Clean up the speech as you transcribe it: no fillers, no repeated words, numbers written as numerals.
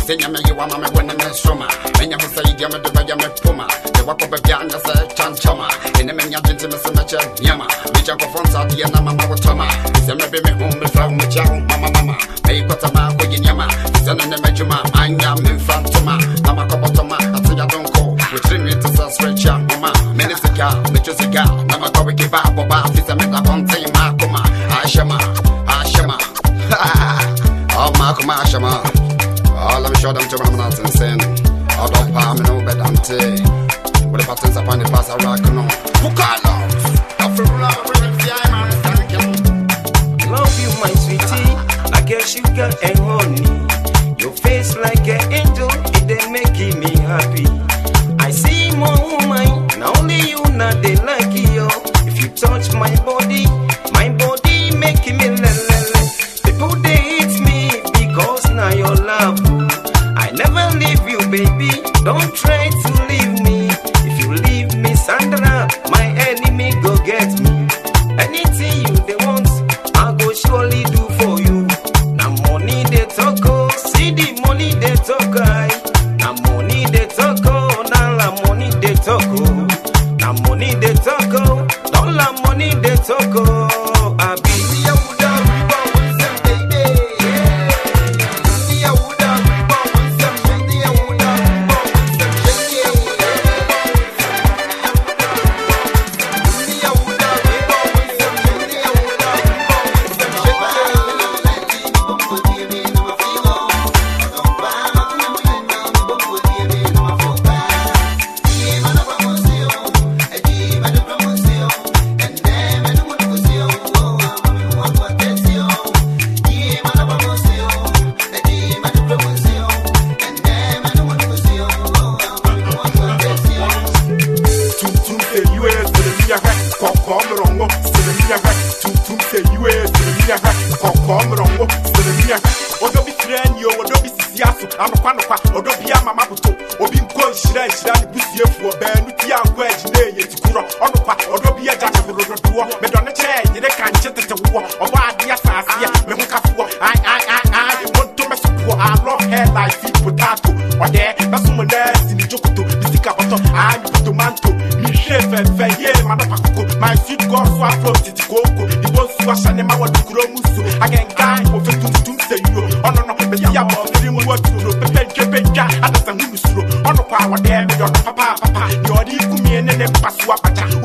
Senya me you want me when I'm soma. When you say you me the way me puma. The walk up behind the say chanchama. In the menya didn't me so much yama. Me jump from Saudi and mama with Toma. Say me be me home before me chow mama. Hey what a man with yama. Say no me juma. I am in front Toma. Mama couple Toma. I say I don't go. We treat me to say straight jam mama. Minister girl, me just a girl. Mama go we give up about this and me that one thing ma kuma. Ashama. Oh ma kuma ashama. All I'm sure them to I'm not insane. All don't palm no bed and tea. With the patterns upon the pass I rock no. Who call love? I feel love with the eye man thank you. Love you my sweetie, like a sugar and honey. Your face like an angel, it they making me happy. I see more woman, not only you not they like you. If you touch my body making me lelele. People they hate me because now your love. I never leave you, baby. Don't try to leave me. If you leave me, Sandra, my enemy go get me. Anything you they want, I go surely do for you. Now money they talk, oh, see the money they talk, now money they talk, oh, now la money they talk, oh, now money they talk, oh, don't la money they talk, oh, I be. My sweet girl, so I float it, go. The boss was an emma to grow musu. I can guy of it to say you. Oh no, but you have three more to do. Pepenka, and the Samusu. On the power there, your papa, you're the Kumian and then pass what